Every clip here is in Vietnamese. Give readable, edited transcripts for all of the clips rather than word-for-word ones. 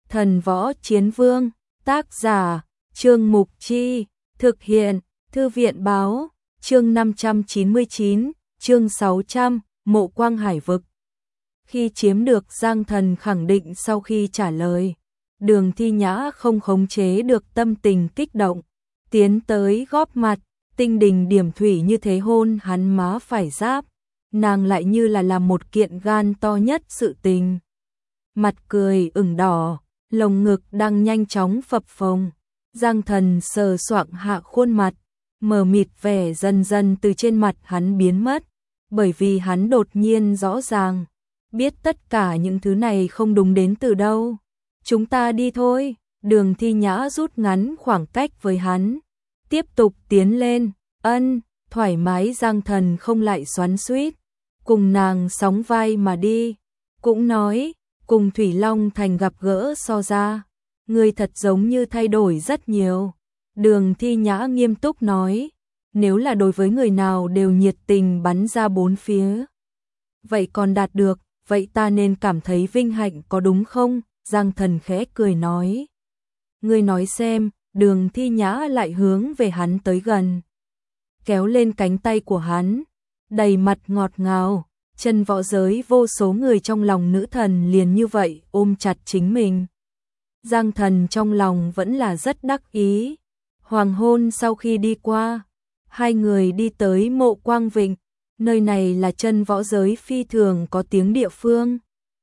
Thần Võ Chiến Vương, tác giả, Trương Mục Chi, thực hiện, Thư viện Báo, chương 599, chương 600, Mộ Quang Hải Vực. Khi chiếm được Giang Thần khẳng định sau khi trả lời, Đường Thi Nhã không khống chế được tâm tình kích động, tiến tới góp mặt, tinh đình điểm thủy như thế hôn hắn má phải giáp, nàng lại như là làm một kiện gan to nhất sự tình. Mặt cười ửng đỏ, lồng ngực đang nhanh chóng phập phồng, Giang Thần sờ soạng hạ khuôn mặt, mờ mịt vẻ dần dần từ trên mặt hắn biến mất, bởi vì hắn đột nhiên rõ ràng, biết tất cả những thứ này không đúng đến từ đâu. Chúng ta đi thôi, Đường Thi Nhã rút ngắn khoảng cách với hắn, tiếp tục tiến lên, thoải mái. Giang Thần không lại xoắn xuýt, cùng nàng sóng vai mà đi, cũng nói, cùng Thủy Long Thành gặp gỡ so ra, người thật giống như thay đổi rất nhiều. Đường Thi Nhã nghiêm túc nói, nếu là đối với người nào đều nhiệt tình bắn ra bốn phía, vậy còn đạt được, vậy ta nên cảm thấy vinh hạnh có đúng không? Giang Thần khẽ cười nói, ngươi nói xem. Đường Thi Nhã lại hướng về hắn tới gần, kéo lên cánh tay của hắn, đầy mặt ngọt ngào. Chân võ giới vô số người trong lòng nữ thần liền như vậy ôm chặt chính mình. Giang Thần trong lòng vẫn là rất đắc ý. Hoàng hôn sau khi đi qua, hai người đi tới Mộ Quang Vịnh, nơi này là chân võ giới phi thường có tiếng địa phương.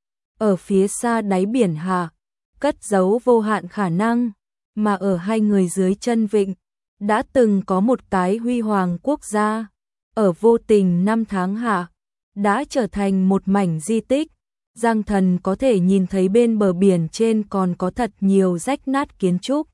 Ở phía xa đáy biển hạ, cất giấu vô hạn khả năng, mà ở hai người dưới chân vịnh, đã từng có một cái huy hoàng quốc gia, ở vô tình năm tháng hạ, đã trở thành một mảnh di tích. Giang Thần có thể nhìn thấy bên bờ biển trên còn có thật nhiều rách nát kiến trúc.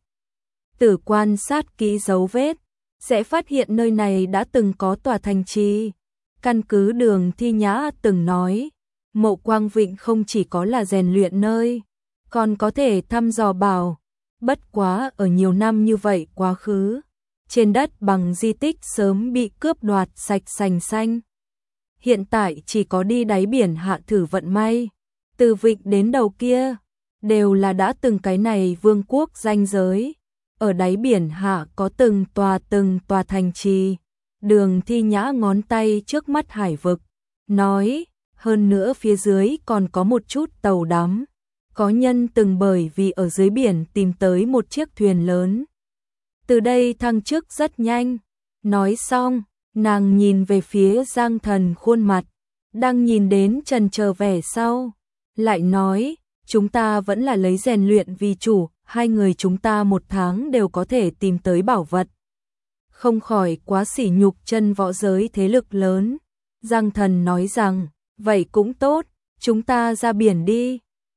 Từ quan sát kỹ dấu vết, sẽ phát hiện nơi này đã từng có tòa thành trì. Căn cứ Đường Thi Nhã từng nói, Mộ Quang Vịnh không chỉ có là rèn luyện nơi, còn có thể thăm dò bảo. Bất quá ở nhiều năm như vậy quá khứ, trên đất bằng di tích sớm bị cướp đoạt sạch sành xanh. Hiện tại chỉ có đi đáy biển hạ thử vận may, từ vịnh đến đầu kia, đều là đã từng cái này vương quốc ranh giới. Ở đáy biển hạ có từng tòa thành trì. Đường Thi Nhã ngón tay trước mắt hải vực, nói, hơn nữa phía dưới còn có một chút tàu đắm. Có nhân từng bởi vì ở dưới biển tìm tới một chiếc thuyền lớn. Từ đây thăng chức rất nhanh. Nói xong, nàng nhìn về phía Giang Thần khuôn mặt, đang nhìn đến trần chờ vẻ sau. Lại nói, chúng ta vẫn là lấy rèn luyện vì chủ, hai người chúng ta một tháng đều có thể tìm tới bảo vật. Không khỏi quá sỉ nhục chân võ giới thế lực lớn. Giang Thần nói rằng, vậy cũng tốt, chúng ta ra biển đi.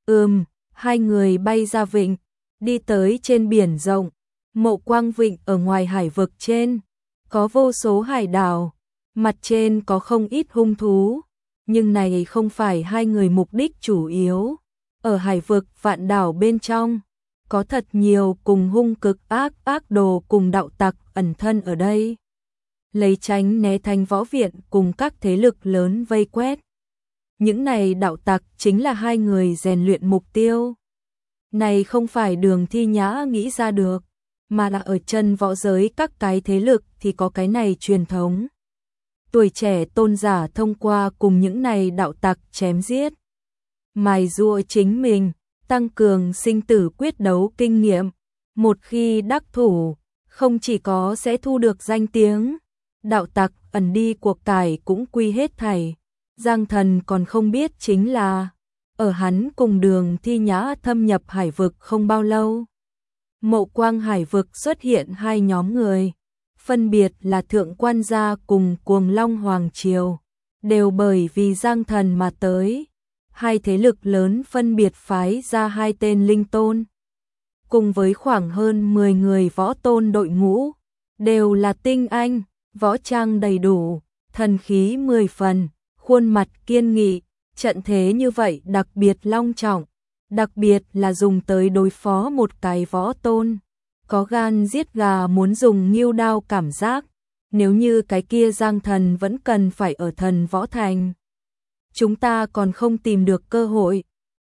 Hai người bay ra vịnh, đi tới trên biển rộng. Mộ Quang Vịnh ở ngoài hải vực trên, có vô số hải đảo, mặt trên có không ít hung thú, nhưng này không phải hai người mục đích chủ yếu. Ở hải vực vạn đảo bên trong, có thật nhiều cùng hung cực ác đồ cùng đạo tặc ẩn thân ở đây, lấy tránh né thành võ viện cùng các thế lực lớn vây quét. Những này đạo tặc chính là hai người rèn luyện mục tiêu. Này không phải Đường Thi Nhã nghĩ ra được, mà là ở chân võ giới các cái thế lực thì có cái này truyền thống. Tuổi trẻ tôn giả thông qua cùng những này đạo tặc chém giết, mài giũa chính mình, tăng cường sinh tử quyết đấu kinh nghiệm. Một khi đắc thủ, không chỉ có sẽ thu được danh tiếng, đạo tặc ẩn đi cuộc cải cũng quy hết thảy. Giang Thần còn không biết chính là, ở hắn cùng Đường Thi Nhã thâm nhập hải vực không bao lâu, Mộ Quang hải vực xuất hiện hai nhóm người, phân biệt là Thượng Quan gia cùng Cuồng Long Hoàng Triều, đều bởi vì Giang Thần mà tới. Hai thế lực lớn phân biệt phái ra hai tên linh tôn, cùng với khoảng hơn 10 người võ tôn đội ngũ, đều là tinh anh, võ trang đầy đủ, thần khí 10 phần, khuôn mặt kiên nghị. Trận thế như vậy đặc biệt long trọng, đặc biệt là dùng tới đối phó một cái võ tôn, có gan giết gà muốn dùng nghêu đao cảm giác. Nếu như cái kia Giang Thần vẫn cần phải ở Thần Võ Thành, chúng ta còn không tìm được cơ hội,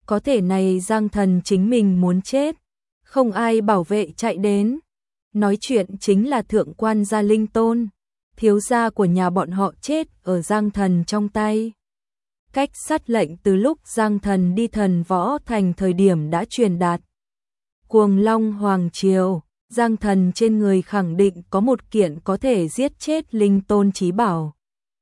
có thể này Giang Thần chính mình muốn chết, không ai bảo vệ chạy đến. Nói chuyện chính là thượng quan gia Linh Tôn, thiếu gia của nhà bọn họ chết ở Giang Thần trong tay. Cách sát lệnh từ lúc Giang Thần đi Thần Võ Thành thời điểm đã truyền đạt. Cuồng Long Hoàng Triều, Giang Thần trên người khẳng định có một kiện có thể giết chết Linh Tôn chí bảo.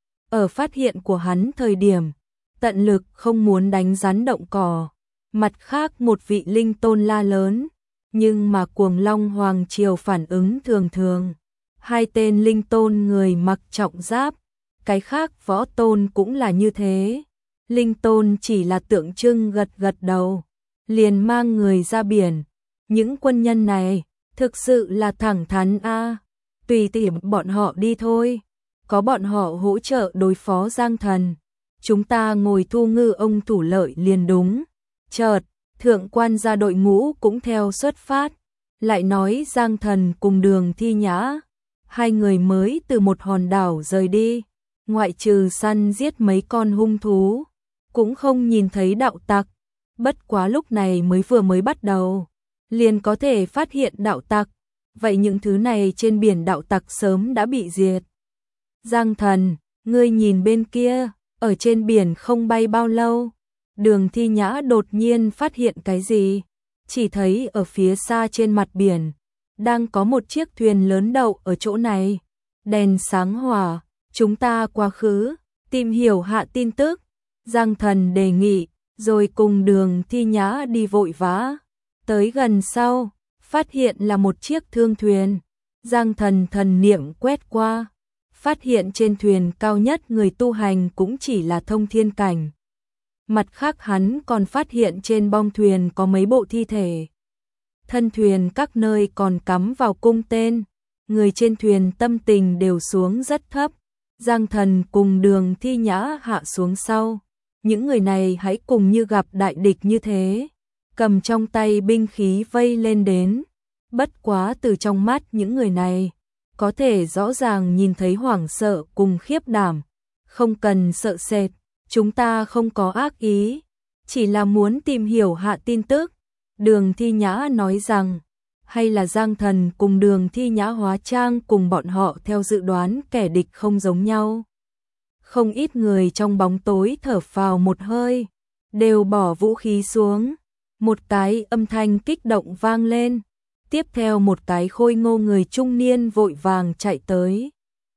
Ở phát hiện của hắn thời điểm, tận lực không muốn đánh rắn động cỏ. Mặt khác một vị Linh Tôn la lớn, nhưng mà Cuồng Long Hoàng Triều phản ứng thường thường. Hai tên Linh Tôn người mặc trọng giáp, cái khác võ tôn cũng là như thế. Linh Tôn chỉ là tượng trưng gật gật đầu, liền mang người ra biển. Những quân nhân này thực sự là thẳng thắn a, tùy tiện bọn họ đi thôi, có bọn họ hỗ trợ đối phó Giang Thần, chúng ta ngồi thu ngư ông thủ lợi liền đúng. Chợt, thượng quan gia đội ngũ cũng theo xuất phát, lại nói Giang Thần cùng Đường Thi Nhã, hai người mới từ một hòn đảo rời đi, ngoại trừ săn giết mấy con hung thú, cũng không nhìn thấy đạo tặc. Bất quá lúc này vừa mới bắt đầu, liền có thể phát hiện đạo tặc, vậy những thứ này trên biển đạo tặc sớm đã bị diệt. Giang Thần, ngươi nhìn bên kia, ở trên biển không bay bao lâu, Đường Thi Nhã đột nhiên phát hiện cái gì, chỉ thấy ở phía xa trên mặt biển, đang có một chiếc thuyền lớn đậu ở chỗ này, đèn sáng hỏa, chúng ta quá khứ, tìm hiểu hạ tin tức. Giang Thần đề nghị, rồi cùng Đường Thi Nhã đi vội vã. Tới gần sau, phát hiện là một chiếc thương thuyền. Giang Thần thần niệm quét qua, phát hiện trên thuyền cao nhất người tu hành cũng chỉ là thông thiên cảnh. Mặt khác hắn còn phát hiện trên bong thuyền có mấy bộ thi thể. Thân thuyền các nơi còn cắm vào cung tên, người trên thuyền tâm tình đều xuống rất thấp. Giang Thần cùng Đường Thi Nhã hạ xuống sau. Những người này hãy cùng như gặp đại địch như thế, cầm trong tay binh khí vây lên đến. Bất quá từ trong mắt những người này, có thể rõ ràng nhìn thấy hoảng sợ cùng khiếp đảm. Không cần sợ sệt, chúng ta không có ác ý, chỉ là muốn tìm hiểu hạ tin tức. Đường Thi Nhã nói rằng, hay là Giang Thần cùng Đường Thi Nhã hóa trang cùng bọn họ theo dự đoán kẻ địch không giống nhau. Không ít người trong bóng tối thở phào một hơi, đều bỏ vũ khí xuống. Một cái âm thanh kích động vang lên, tiếp theo một cái khôi ngô người trung niên vội vàng chạy tới.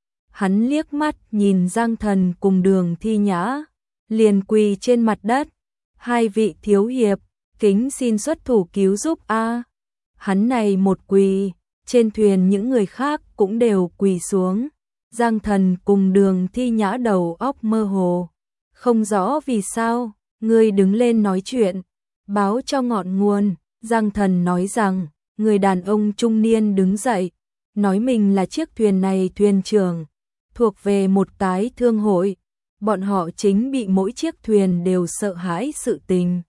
Hắn liếc mắt nhìn Giang Thần cùng Đường Thi Nhã, liền quỳ trên mặt đất. Hai vị thiếu hiệp, kính xin xuất thủ cứu giúp a. Hắn này một quỳ, trên thuyền những người khác cũng đều quỳ xuống. Giang Thần cùng Đường Thi Nhã đầu óc mơ hồ, không rõ vì sao, người đứng lên nói chuyện, báo cho ngọn nguồn. Giang Thần nói rằng, người đàn ông trung niên đứng dậy, nói mình là chiếc thuyền này thuyền trưởng, thuộc về một cái thương hội, bọn họ chính bị mỗi chiếc thuyền đều sợ hãi sự tình.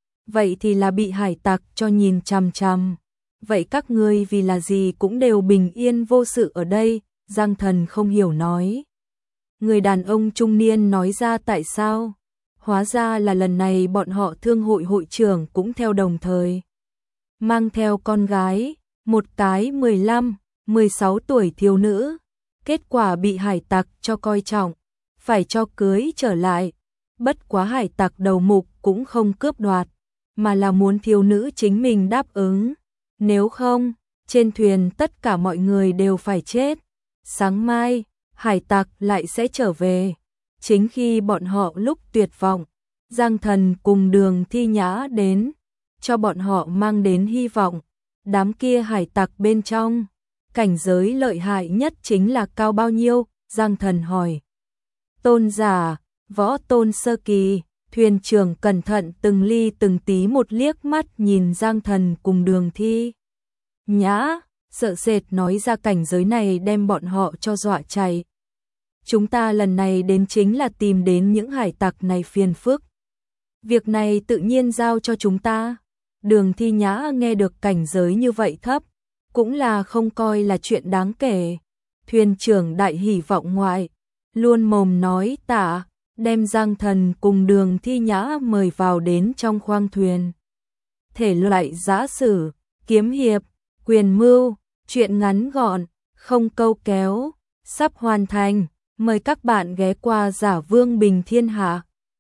Vậy thì là bị hải tặc cho nhìn chằm chằm. Vậy các ngươi vì là gì cũng đều bình yên vô sự ở đây? Giang Thần không hiểu nói. Người đàn ông trung niên nói ra tại sao? Hóa ra là lần này bọn họ thương hội hội trưởng cũng theo đồng thời. Mang theo con gái, một cái 15, 16 tuổi thiếu nữ. Kết quả bị hải tặc cho coi trọng, phải cho cưới trở lại. Bất quá hải tặc đầu mục cũng không cướp đoạt, mà là muốn thiếu nữ chính mình đáp ứng. Nếu không, trên thuyền tất cả mọi người đều phải chết. Sáng mai, hải tặc lại sẽ trở về. Chính khi bọn họ lúc tuyệt vọng, Giang Thần cùng Đường Thi Nhã đến, cho bọn họ mang đến hy vọng. Đám kia hải tặc bên trong, cảnh giới lợi hại nhất chính là cao bao nhiêu? Giang Thần hỏi. Tôn giả, võ tôn sơ kỳ. Thuyền trưởng cẩn thận từng ly từng tí một liếc mắt nhìn Giang Thần cùng Đường Thi Nhã, sợ sệt nói ra cảnh giới này đem bọn họ cho dọa chạy. Chúng ta lần này đến chính là tìm đến những hải tặc này phiền phức. Việc này tự nhiên giao cho chúng ta. Đường Thi Nhã nghe được cảnh giới như vậy thấp, cũng là không coi là chuyện đáng kể. Thuyền trưởng đại hỉ vọng ngoại, luôn mồm nói tạ, đem Giang Thần cùng Đường Thi Nhã mời vào đến trong khoang thuyền. Thể loại giã sử, kiếm hiệp, quyền mưu, truyện ngắn gọn, không câu kéo, sắp hoàn thành. Mời các bạn ghé qua Giả Vương Bình Thiên Hạ.